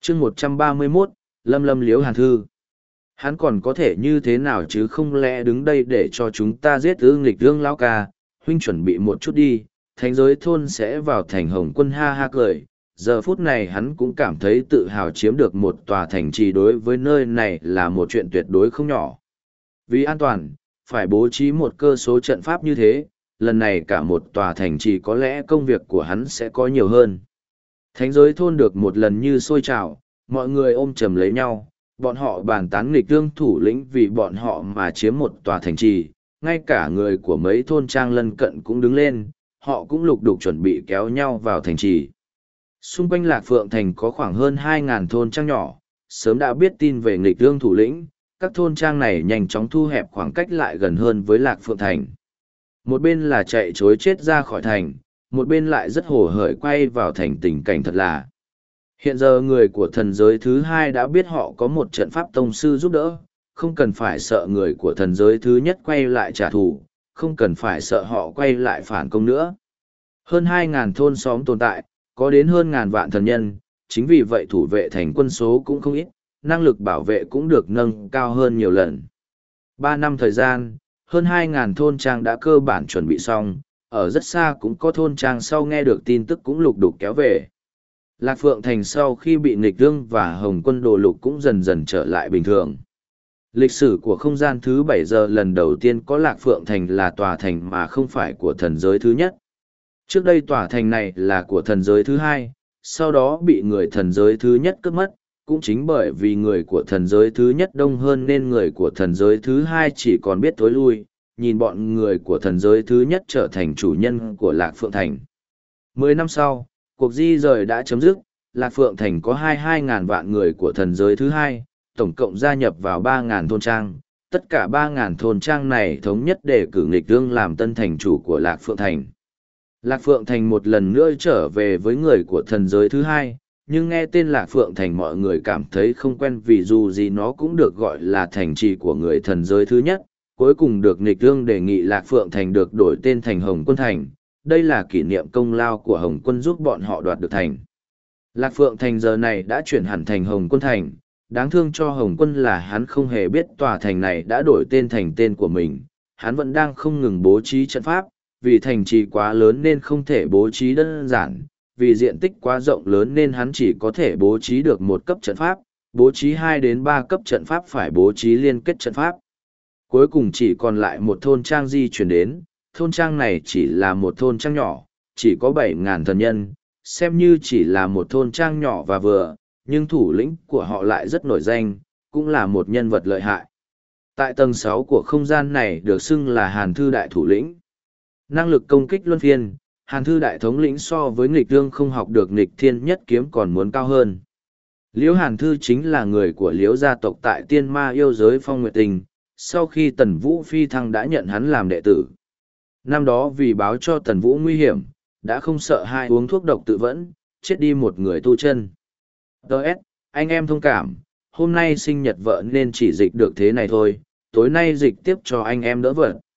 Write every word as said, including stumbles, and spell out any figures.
chương một trăm ba mươi mốt, Lâm Lâm Liễu Hàn Thư. Hắn còn có thể như thế nào chứ, không lẽ đứng đây để cho chúng ta giết ư? Nghịch Dương lão ca, huynh chuẩn bị một chút đi, thánh giới thôn sẽ vào thành Hồng Quân. Ha ha cười. Giờ phút này hắn cũng cảm thấy tự hào, chiếm được một tòa thành trì đối với nơi này là một chuyện tuyệt đối không nhỏ. Vì an toàn, phải bố trí một cơ số trận pháp như thế, lần này cả một tòa thành trì có lẽ công việc của hắn sẽ có nhiều hơn. Thánh giới thôn được một lần như sôi trào, mọi người ôm chầm lấy nhau, bọn họ bàn tán nghịch Dương thủ lĩnh vì bọn họ mà chiếm một tòa thành trì, ngay cả người của mấy thôn trang lân cận cũng đứng lên, họ cũng lục đục chuẩn bị kéo nhau vào thành trì. Xung quanh Lạc Phượng Thành có khoảng hơn hai ngàn thôn trang nhỏ, sớm đã biết tin về nghịch Dương thủ lĩnh, các thôn trang này nhanh chóng thu hẹp khoảng cách lại gần hơn với Lạc Phượng Thành. Một bên là chạy chối chết ra khỏi thành, một bên lại rất hồ hởi quay vào thành. Tình cảnh thật là. Hiện giờ người của thần giới thứ hai đã biết họ có một trận pháp tông sư giúp đỡ, không cần phải sợ người của thần giới thứ nhất quay lại trả thù, không cần phải sợ họ quay lại phản công nữa. Hơn hai ngàn thôn xóm tồn tại, có đến hơn ngàn vạn thần nhân, chính vì vậy thủ vệ thành quân số cũng không ít, năng lực bảo vệ cũng được nâng cao hơn nhiều lần. Ba năm thời gian, hơn hai ngàn thôn trang đã cơ bản chuẩn bị xong, ở rất xa cũng có thôn trang sau nghe được tin tức cũng lục đục kéo về. Lạc Phượng Thành sau khi bị nghịch Dương và Hồng Quân đồ lục cũng dần dần trở lại bình thường. Lịch sử của không gian thứ bảy giờ lần đầu tiên có Lạc Phượng Thành là tòa thành mà không phải của thần giới thứ nhất. Trước đây tòa thành này là của thần giới thứ hai, sau đó bị người thần giới thứ nhất cướp mất, cũng chính bởi vì người của thần giới thứ nhất đông hơn nên người của thần giới thứ hai chỉ còn biết tối lui, nhìn bọn người của thần giới thứ nhất trở thành chủ nhân của Lạc Phượng Thành. Mười năm sau, cuộc di rời đã chấm dứt, Lạc Phượng Thành có hai mươi hai ngàn vạn người của thần giới thứ hai, tổng cộng gia nhập vào ba ngàn thôn trang. Tất cả ba ngàn thôn trang này thống nhất để cử nghịch Dương làm tân thành chủ của Lạc Phượng Thành. Lạc Phượng Thành một lần nữa trở về với người của thần giới thứ hai, nhưng nghe tên Lạc Phượng Thành mọi người cảm thấy không quen vì dù gì nó cũng được gọi là thành trì của người thần giới thứ nhất, cuối cùng được nghịch Dương đề nghị Lạc Phượng Thành được đổi tên thành Hồng Quân Thành, đây là kỷ niệm công lao của Hồng Quân giúp bọn họ đoạt được thành. Lạc Phượng Thành giờ này đã chuyển hẳn thành Hồng Quân Thành, đáng thương cho Hồng Quân là hắn không hề biết tòa thành này đã đổi tên thành tên của mình, hắn vẫn đang không ngừng bố trí trận pháp, vì thành trì quá lớn nên không thể bố trí đơn giản, vì diện tích quá rộng lớn nên hắn chỉ có thể bố trí được một cấp trận pháp, bố trí hai đến ba cấp trận pháp phải bố trí liên kết trận pháp. Cuối cùng chỉ còn lại một thôn trang di chuyển đến, thôn trang này chỉ là một thôn trang nhỏ, chỉ có bảy ngàn thần nhân, xem như chỉ là một thôn trang nhỏ và vừa, nhưng thủ lĩnh của họ lại rất nổi danh, cũng là một nhân vật lợi hại. Tại tầng sáu của không gian này được xưng là Hàn Thư Đại thủ lĩnh. Năng lực công kích luân phiên, Hàn Thư Đại thống lĩnh so với nghịch Dương không học được nghịch thiên nhất kiếm còn muốn cao hơn. Liễu Hàn Thư chính là người của Liễu gia tộc tại Tiên Ma yêu giới Phong Nguyệt Tình, sau khi Tần Vũ phi thăng đã nhận hắn làm đệ tử. Năm đó vì báo cho Tần Vũ nguy hiểm, đã không sợ hai uống thuốc độc tự vẫn, chết đi một người tu chân. Đợt, anh em thông cảm, hôm nay sinh nhật vợ nên chỉ dịch được thế này thôi, tối nay dịch tiếp cho anh em đỡ vợ.